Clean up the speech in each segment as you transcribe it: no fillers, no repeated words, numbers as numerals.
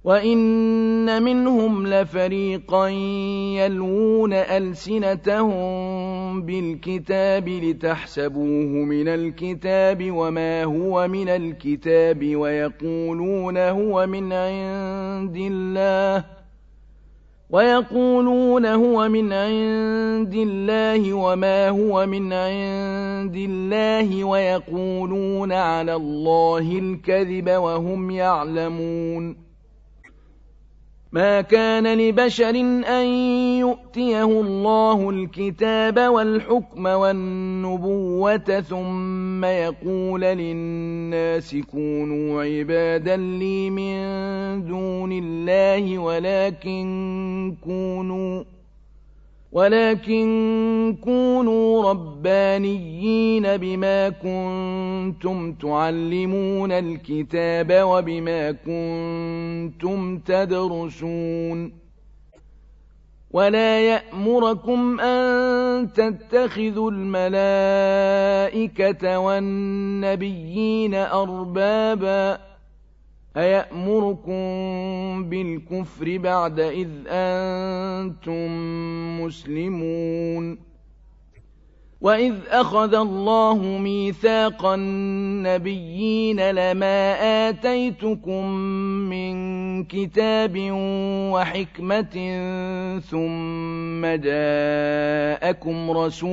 وَإِنَّ مِنْهُمْ لَفَرِيقًا يَلْوُونَ أَلْسِنَتَهُم بِالْكِتَابِ لِتَحْسَبُوهُ مِنَ الْكِتَابِ وَمَا هُوَ مِنَ الْكِتَابِ وَيَقُولُونَ هُوَ مِنْ عِندِ اللَّهِ وَمَا هُوَ مِنْ عِندِ اللَّهِ وَيَقُولُونَ عَلَى اللَّهِ الْكَذِبَ وَهُمْ يَعْلَمُونَ مَا كَانَ لِبَشَرٍ أَن يُؤْتِيَهُ اللَّهُ الْكِتَابَ وَالْحُكْمَ وَالنُّبُوَّةَ ثُمَّ يَقُولَ لِلنَّاسِ كُونُوا عِبَادًا لِّي مِن دُونِ اللَّهِ ولكن كونوا ربانيين بما كنتم تعلمون الكتاب وبما كنتم تدرسون ولا يأمركم أن تتخذوا الملائكة والنبيين أربابا أيأمركم بالكفر بعد إذ أنتم مسلمون وإذ أخذ الله ميثاق النبيين لما آتيتكم من كتاب وحكمة ثم جاءكم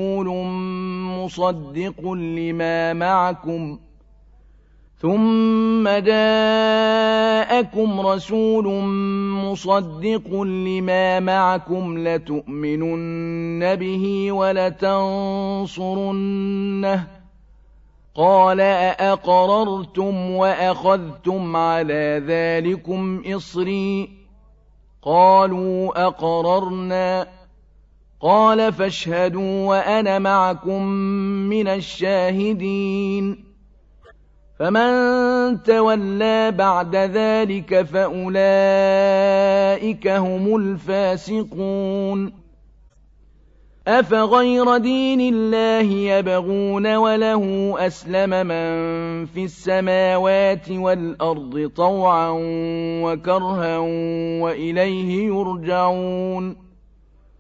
رسول مصدق لما معكم لتؤمنن به ولتنصرنه قال أأقررتم وأخذتم على ذلكم إصري قالوا أقررنا قال فاشهدوا وأنا معكم من الشاهدين فمن تولى بعد ذلك فأولئك هم الفاسقون أفغير دين الله يبغون وله أسلم من في السماوات والأرض طوعا وكرها وإليه يرجعون